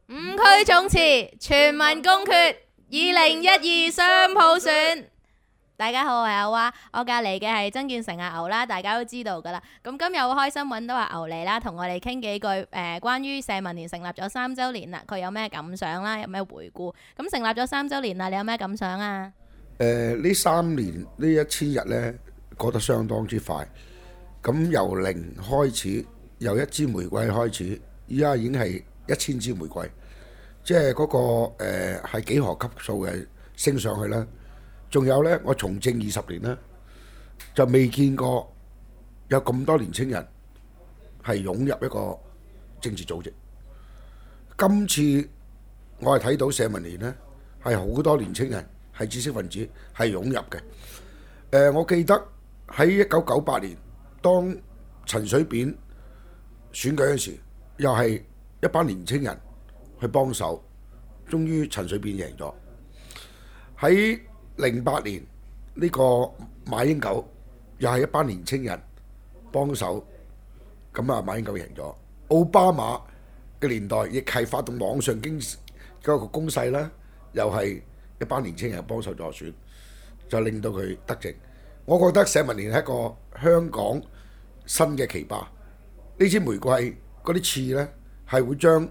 五區總辭，全民公決，2012雙普選。大家好，我係阿娃，我隔離嘅係曾建成阿牛啦，大家都知道噶啦。咁今日好開心揾到阿牛嚟啦，同我哋傾幾句關於社民連成立咗3週年啦，佢有咩感想啦，有咩回顧？咁成立咗3週年啦，你有咩感想啊？ 呢3年呢1000日呢，過得相當之快。咁由零開始，由一支玫瑰開始，依家已經係1000支玫瑰，即係嗰個係幾何級數嘅升上去啦。仲有呢，我從政20年啦，就未見過有咁多年青人係湧入一個政治組織。今次我係睇到社民連呢，係好多年青人係知識分子係湧入嘅。我記得喺1998年，當陳水扁選舉嗰時，又係一班年青人去幫手，終於陳水扁贏咗。喺08年呢個馬英九又係一班年青人幫手，咁啊馬英九贏咗。奧巴馬嘅年代亦係發動網上經嗰個攻勢啦，又係一班年青人幫手助選，就令到佢得政。我覺得社民連係一個香港新嘅奇葩。呢支玫瑰嗰啲刺呢，係會將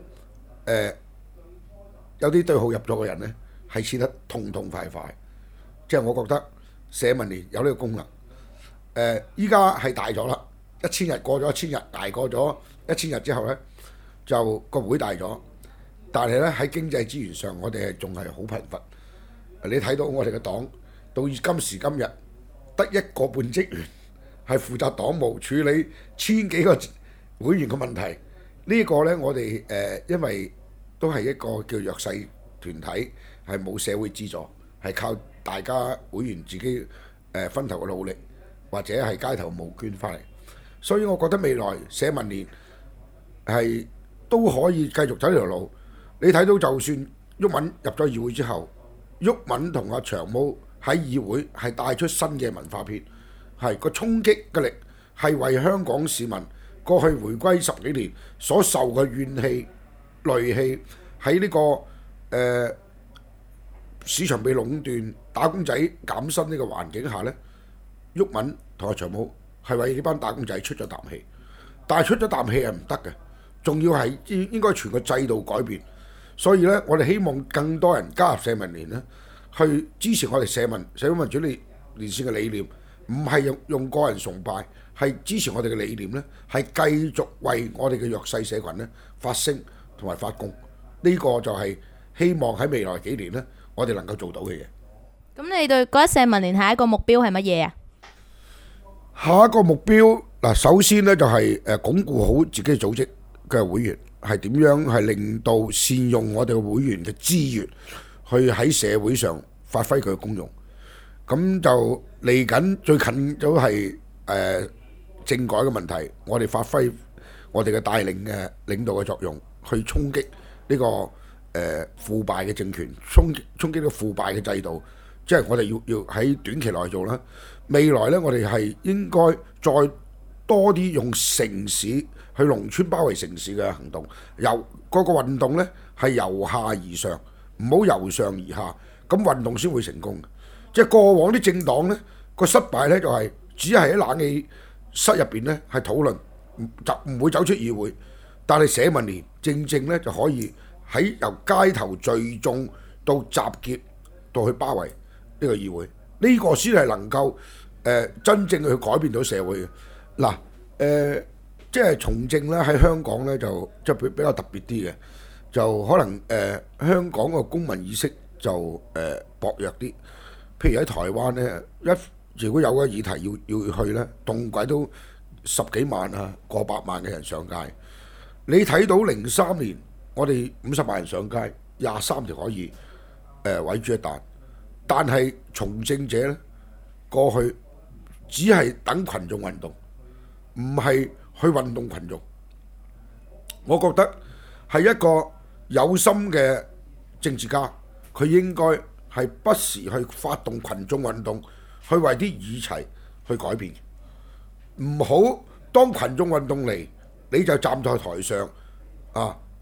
有啲對號入座嘅人呢，係刺得痛痛快快。即係我覺得社民連有呢個功能。依家係大咗啦，1000日過咗1000日，大過咗1000日之後呢，就個會大咗。但係呢，喺經濟資源上，我哋係仲係好貧乏。你睇到我哋嘅黨到今時今日得1個半職員係負責黨務，處理1000幾個會員嘅問題。呢個呢，我哋因為都係一個叫弱勢團體，係冇社會資助，係靠大家會員自己分頭嘅努力，或者係街頭募捐翻嚟。所以我覺得未來社民連係都可以繼續走呢條路。你睇到就算毓民入咗議會之後，毓民同阿長毛喺議會係帶出新嘅文化片，係個衝擊嘅力係為香港市民過去回歸10幾年所受嘅怨氣、戾氣喺呢個市場被壟斷、打工仔減薪呢個環境下呢，毓民同阿長毛係為呢班打工仔出咗啖氣，但係出咗啖氣係唔得嘅，仲要係應該全個制度改變。所以呢，我哋希望更多人加入社民連呢，去支持我哋社會民主連線嘅理念，唔係用個人崇拜，係支持我哋嘅理念呢，係繼續為我哋嘅弱勢社群呢發聲同埋發功。呢個就係希望喺未來幾年呢，我哋能夠做到嘅嘢。 咁你對覺得社民連下一個目標係乜嘢啊？ 下一個目標嗱，首先呢，就係鞏固好自己組織嘅會員，係點樣係令到善用我哋嘅會員嘅資源，去喺社會上發揮佢嘅功用。咁就嚟緊最近都係政改嘅問題，我哋發揮我哋嘅帶領嘅領導嘅作用，去衝擊呢個腐敗嘅政權，衝擊呢個腐敗嘅制度。即係我哋要喺短期內做啦。未來呢，我哋係應該再多啲用城市去農村包圍城市嘅行動，由嗰個運動呢係由下而上，唔好由上而下，咁運動先會成功。即係過往啲政黨呢個失敗呢，就係只係喺冷氣室入邊呢係討論，就唔會走出議會。但係社民連正正呢就可以喺由街頭聚眾到集結到去包圍呢個議會，呢個先係能夠真正去改變到社會嘅。嗱即係從政咧喺香港咧就即係比較特別啲嘅，就可能香港個公民意識就薄弱啲。譬如喺台灣咧，如果有個議題要去咧，動鬼都10幾萬啊，過百萬嘅人上街。你睇到03年我哋50萬人上街，23條可以毀諸一彈。但係從政者咧過去只係等群眾運動，唔係去運動群眾。我覺得係一個有心嘅政治家，佢應該係不時去發動群眾運動，去為啲議題去改變。唔好當群眾運動嚟，你就站在台上啊，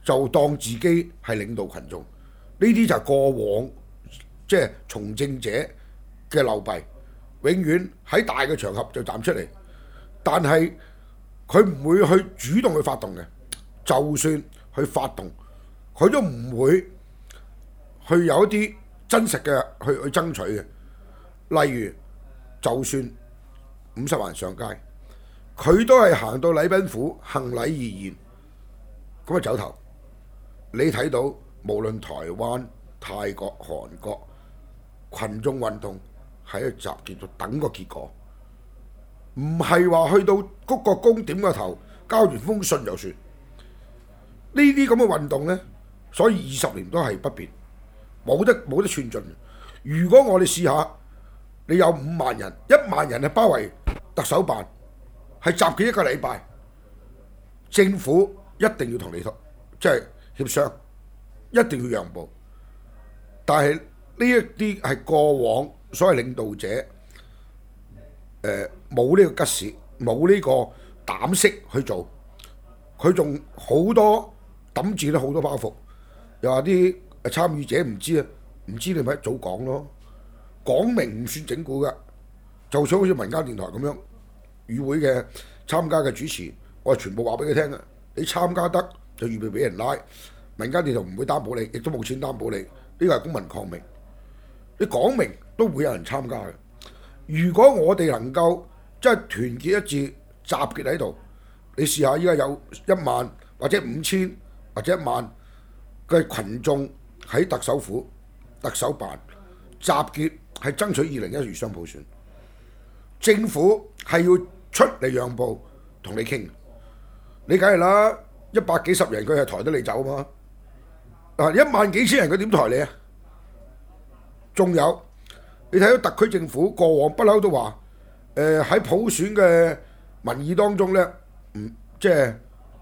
就當自己係領導群眾，呢啲就係過往即係從政者嘅陋弊，永遠喺大嘅場合就站出嚟，但係佢唔會去主動去發動嘅，就算去發動，佢都唔會去有一啲真實嘅去爭取嘅。例如，就算50環上街，佢都係行到禮賓府行禮而言，咁啊走頭。你睇到無論台灣、泰國、韓國群眾運動喺度集結度等個結果，唔係話去到鞠個躬點個頭交完封信就算。呢啲咁嘅運動呢，所以20年都係不變，冇得寸進。如果我哋試下，你有5萬人，1萬人係包圍特首辦，係集結1個禮拜，政府一定要同你即係協商，一定要讓步。但係呢一啲係過往所謂領導者冇呢個吉士，冇呢個膽識去做，佢仲好多揼住咧好多包袱，又話啲參與者唔知啊，唔知你咪一早講咯，講明唔算整蠱㗎。就算好似民間電台咁樣，與會嘅參加嘅主持，我係全部話俾佢聽嘅。你參加得就預備俾人拉，民間電台唔會擔保你，亦都冇錢擔保你。呢個係公民抗命，你講明都會有人參加嘅。如果我哋能夠即係團結一致，集結喺度，你試下依家有1萬或者5000或者1萬嘅群眾喺特首府、特首辦集結，係爭取2012雙普選。政府係要出嚟讓步同你傾，你梗係啦，100幾十人佢係抬得你走嘛。1萬幾千人佢點抬你啊？仲有你睇到特區政府過往不嬲都話，喺普選嘅民意當中呢，即係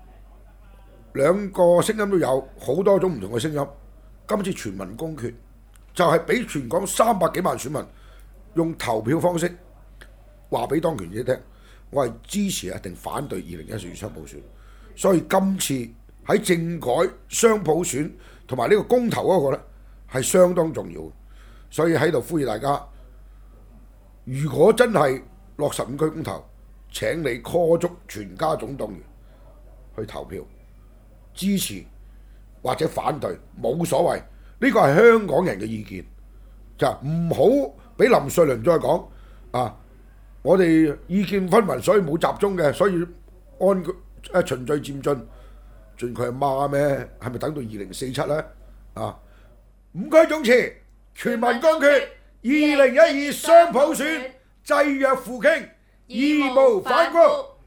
2個聲音都有，好多種唔同嘅聲音。今次全民公決就係俾全港300幾萬選民用投票方式話俾當權者聽，我係支持定反對2012雙普選。所以今次喺政改、雙普選同埋呢個公投嗰個呢，係相當重要。所以喺度呼籲大家，如果真係落實5區公投，請你 call 足全家總動員去投票，支持或者反對冇所謂。呢個係香港人嘅意見，就唔好俾林瑞麟再講啊！我哋意見分明，所以冇集中嘅，所以循序漸進，盡佢係媽咩？係咪等到2047呢？啊！5區總辭，全民公決，2012雙普選，濟弱扶傾，義無反顧。